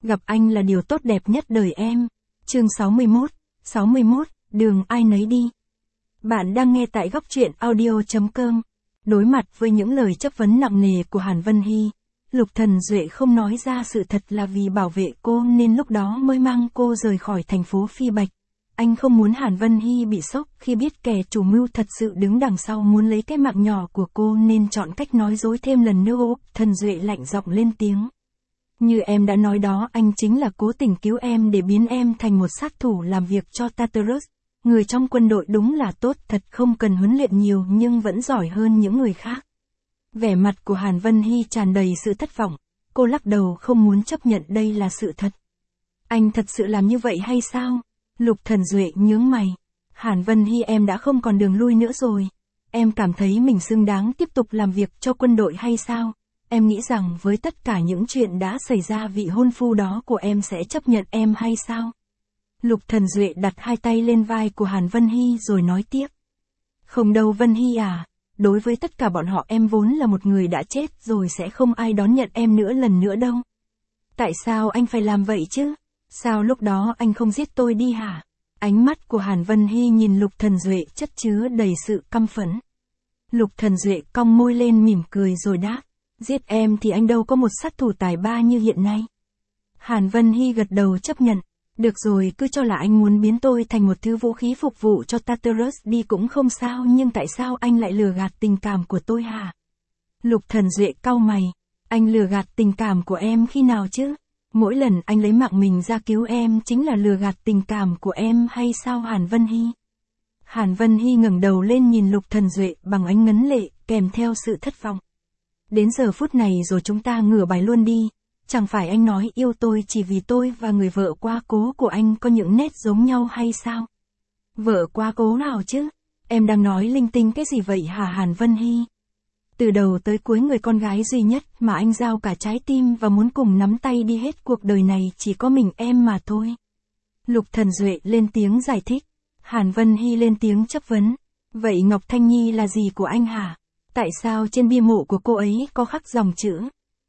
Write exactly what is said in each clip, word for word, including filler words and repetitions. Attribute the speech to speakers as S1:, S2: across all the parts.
S1: Gặp anh là điều tốt đẹp nhất đời em. Chương sáu mươi mốt, sáu mươi mốt, đường ai nấy đi. Bạn đang nghe tại góc truyện audio chấm com. Đối mặt với những lời chất vấn nặng nề của Hàn Vân Hy, Lục Thần Duệ không nói ra sự thật là vì bảo vệ cô nên lúc đó mới mang cô rời khỏi thành phố Phi Bạch. Anh không muốn Hàn Vân Hy bị sốc khi biết kẻ chủ mưu thật sự đứng đằng sau muốn lấy cái mạng nhỏ của cô nên chọn cách nói dối thêm lần nữa. Thần Duệ lạnh giọng lên tiếng. Như em đã nói đó, anh chính là cố tình cứu em để biến em thành một sát thủ làm việc cho Tartarus. Người trong quân đội đúng là tốt thật, không cần huấn luyện nhiều nhưng vẫn giỏi hơn những người khác. Vẻ mặt của Hàn Vân Hy tràn đầy sự thất vọng. Cô lắc đầu không muốn chấp nhận đây là sự thật. Anh thật sự làm như vậy hay sao? Lục Thần Duệ nhướng mày. Hàn Vân Hy, em đã không còn đường lui nữa rồi. Em cảm thấy mình xứng đáng tiếp tục làm việc cho quân đội hay sao? Em nghĩ rằng với tất cả những chuyện đã xảy ra vị hôn phu đó của em sẽ chấp nhận em hay sao? Lục Thần Duệ đặt hai tay lên vai của Hàn Vân Hy rồi nói tiếp. Không đâu Vân Hy à, đối với tất cả bọn họ em vốn là một người đã chết rồi, sẽ không ai đón nhận em nữa lần nữa đâu. Tại sao anh phải làm vậy chứ? Sao lúc đó anh không giết tôi đi hả? Ánh mắt của Hàn Vân Hy nhìn Lục Thần Duệ chất chứa đầy sự căm phẫn. Lục Thần Duệ cong môi lên mỉm cười rồi đáp. Giết em thì anh đâu có một sát thủ tài ba như hiện nay. Hàn Vân Hy gật đầu chấp nhận. Được rồi, cứ cho là anh muốn biến tôi thành một thứ vũ khí phục vụ cho Tartarus đi cũng không sao, nhưng tại sao anh lại lừa gạt tình cảm của tôi hả? Lục Thần Duệ cau mày. Anh lừa gạt tình cảm của em khi nào chứ? Mỗi lần anh lấy mạng mình ra cứu em chính là lừa gạt tình cảm của em hay sao Hàn Vân Hy? Hàn Vân Hy ngẩng đầu lên nhìn Lục Thần Duệ bằng ánh ngấn lệ, kèm theo sự thất vọng. Đến giờ phút này rồi chúng ta ngửa bài luôn đi. Chẳng phải anh nói yêu tôi chỉ vì tôi và người vợ quá cố của anh có những nét giống nhau hay sao? Vợ quá cố nào chứ? Em đang nói linh tinh cái gì vậy hả Hàn Vân Hy? Từ đầu tới cuối người con gái duy nhất mà anh giao cả trái tim và muốn cùng nắm tay đi hết cuộc đời này chỉ có mình em mà thôi. Lục Thần Duệ lên tiếng giải thích. Hàn Vân Hy lên tiếng chất vấn. Vậy Ngọc Thanh Nhi là gì của anh hả? Tại sao trên bia mộ của cô ấy có khắc dòng chữ?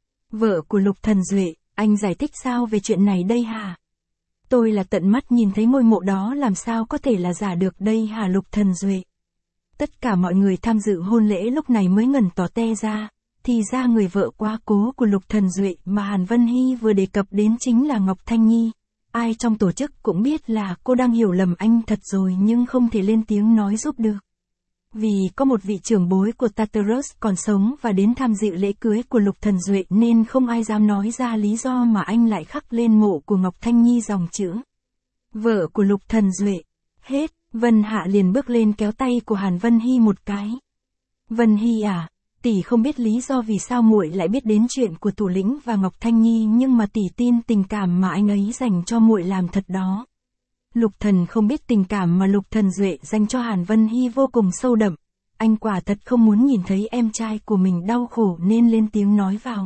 S1: Vợ của Lục Thần Duệ, anh giải thích sao về chuyện này đây hả? Tôi là tận mắt nhìn thấy ngôi mộ đó, làm sao có thể là giả được đây hả Lục Thần Duệ? Tất cả mọi người tham dự hôn lễ lúc này mới ngẩn tỏ te ra, thì ra người vợ quá cố của Lục Thần Duệ mà Hàn Vân Hy vừa đề cập đến chính là Ngọc Thanh Nhi. Ai trong tổ chức cũng biết là cô đang hiểu lầm anh thật rồi nhưng không thể lên tiếng nói giúp được. Vì có một vị trưởng bối của Tartarus còn sống và đến tham dự lễ cưới của Lục Thần Duệ nên không ai dám nói ra lý do mà anh lại khắc lên mộ của Ngọc Thanh Nhi dòng chữ. Vợ của Lục Thần Duệ. Hết, Vân Hạ liền bước lên kéo tay của Hàn Vân Hy một cái. Vân Hy à, tỷ không biết lý do vì sao muội lại biết đến chuyện của thủ lĩnh và Ngọc Thanh Nhi, nhưng mà tỷ tin tình cảm mà anh ấy dành cho muội làm thật đó. Lục Thần không biết tình cảm mà Lục Thần Duệ dành cho Hàn Vân Hy vô cùng sâu đậm. Anh quả thật không muốn nhìn thấy em trai của mình đau khổ nên lên tiếng nói vào.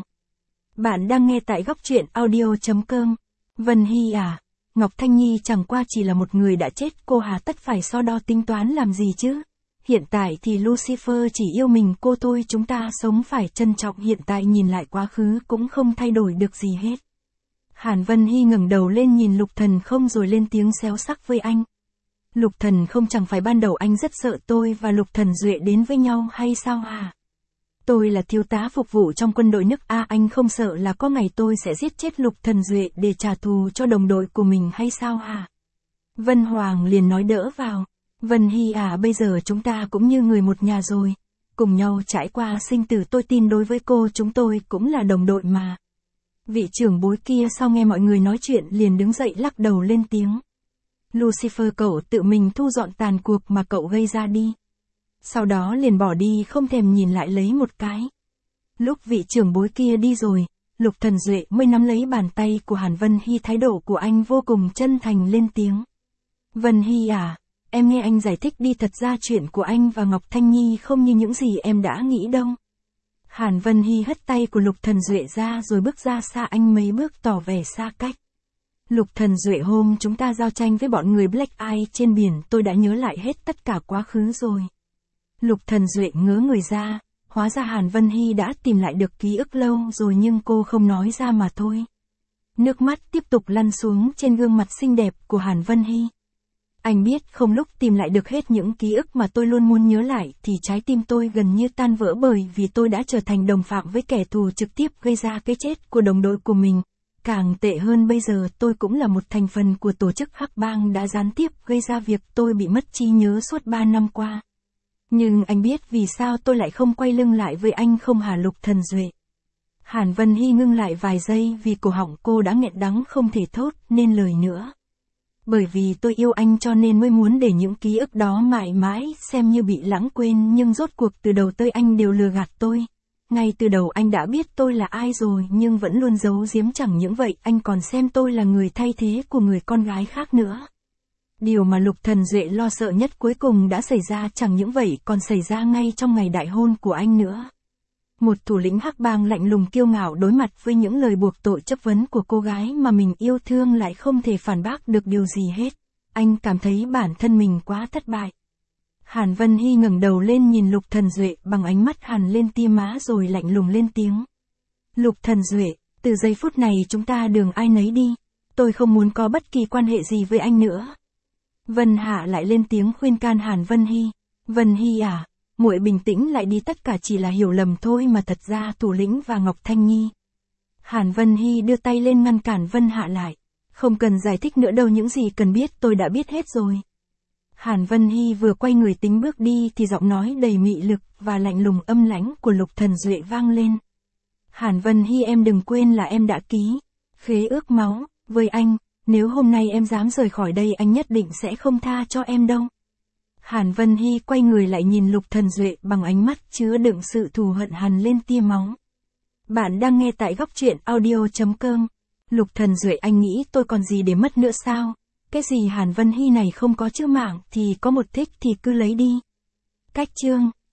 S1: Bạn đang nghe tại góc truyện audio chấm com. Vân Hy à, Ngọc Thanh Nhi chẳng qua chỉ là một người đã chết, cô hà tất phải so đo tính toán làm gì chứ? Hiện tại thì Lucifer chỉ yêu mình cô thôi, chúng ta sống phải trân trọng hiện tại, nhìn lại quá khứ cũng không thay đổi được gì hết. Hàn Vân Hy ngẩng đầu lên nhìn Lục Thần không rồi lên tiếng xéo sắc với anh. Lục Thần không, chẳng phải ban đầu anh rất sợ tôi và Lục Thần Duệ đến với nhau hay sao hả? Tôi là thiếu tá phục vụ trong quân đội nước A, anh không sợ là có ngày tôi sẽ giết chết Lục Thần Duệ để trả thù cho đồng đội của mình hay sao hả? Vân Hoàng liền nói đỡ vào. Vân Hy à, bây giờ chúng ta cũng như người một nhà rồi. Cùng nhau trải qua sinh tử, tôi tin đối với cô chúng tôi cũng là đồng đội mà. Vị trưởng bối kia sau nghe mọi người nói chuyện liền đứng dậy lắc đầu lên tiếng. Lucifer, cậu tự mình thu dọn tàn cuộc mà cậu gây ra đi. Sau đó liền bỏ đi không thèm nhìn lại lấy một cái. Lúc vị trưởng bối kia đi rồi, Lục Thần Duệ mới nắm lấy bàn tay của Hàn Vân Hy, thái độ của anh vô cùng chân thành lên tiếng. Vân Hy à, em nghe anh giải thích đi, thật ra chuyện của anh và Ngọc Thanh Nhi không như những gì em đã nghĩ đâu. Hàn Vân Hy hất tay của Lục Thần Duệ ra rồi bước ra xa anh mấy bước tỏ vẻ xa cách. Lục Thần Duệ, hôm chúng ta giao tranh với bọn người Black Eye trên biển, tôi đã nhớ lại hết tất cả quá khứ rồi. Lục Thần Duệ ngớ người ra, hóa ra Hàn Vân Hy đã tìm lại được ký ức lâu rồi nhưng cô không nói ra mà thôi. Nước mắt tiếp tục lăn xuống trên gương mặt xinh đẹp của Hàn Vân Hy. Anh biết không lúc tìm lại được hết những ký ức mà tôi luôn muốn nhớ lại thì trái tim tôi gần như tan vỡ bởi vì tôi đã trở thành đồng phạm với kẻ thù trực tiếp gây ra cái chết của đồng đội của mình. Càng tệ hơn bây giờ tôi cũng là một thành phần của tổ chức hắc bang đã gián tiếp gây ra việc tôi bị mất trí nhớ suốt ba năm qua. Nhưng anh biết vì sao tôi lại không quay lưng lại với anh không hả Lục Thần Duệ? Hàn Vân Hy ngưng lại vài giây vì cổ họng cô đã nghẹn đắng không thể thốt nên lời nữa. Bởi vì tôi yêu anh cho nên mới muốn để những ký ức đó mãi mãi xem như bị lãng quên, nhưng rốt cuộc từ đầu tới anh đều lừa gạt tôi. Ngay từ đầu anh đã biết tôi là ai rồi nhưng vẫn luôn giấu giếm, chẳng những vậy anh còn xem tôi là người thay thế của người con gái khác nữa. Điều mà Lục Thần Duệ lo sợ nhất cuối cùng đã xảy ra, chẳng những vậy còn xảy ra ngay trong ngày đại hôn của anh nữa. Một thủ lĩnh hắc bang lạnh lùng kiêu ngạo đối mặt với những lời buộc tội chất vấn của cô gái mà mình yêu thương lại không thể phản bác được điều gì hết. Anh cảm thấy bản thân mình quá thất bại. Hàn Vân Hy ngẩng đầu lên nhìn Lục Thần Duệ bằng ánh mắt hằn lên tia má rồi lạnh lùng lên tiếng. Lục Thần Duệ, từ giây phút này chúng ta đường ai nấy đi. Tôi không muốn có bất kỳ quan hệ gì với anh nữa. Vân Hạ lại lên tiếng khuyên can Hàn Vân Hy. Vân Hy à, muội bình tĩnh lại đi, tất cả chỉ là hiểu lầm thôi mà, thật ra thủ lĩnh và Ngọc Thanh Nhi. Hàn Vân Hy đưa tay lên ngăn cản Vân Hạ lại. Không cần giải thích nữa đâu, những gì cần biết tôi đã biết hết rồi. Hàn Vân Hy vừa quay người tính bước đi thì giọng nói đầy mị lực và lạnh lùng âm lãnh của Lục Thần Duệ vang lên. Hàn Vân Hy, em đừng quên là em đã ký khế ước máu với anh, nếu hôm nay em dám rời khỏi đây anh nhất định sẽ không tha cho em đâu. Hàn Vân Hy quay người lại nhìn Lục Thần Duệ bằng ánh mắt chứa đựng sự thù hận hằn lên tia máu. Bạn đang nghe tại góc truyện audio chấm com. Lục Thần Duệ, anh nghĩ tôi còn gì để mất nữa sao? Cái gì Hàn Vân Hy này không có chữ mạng thì có một thích thì cứ lấy đi. Cách chương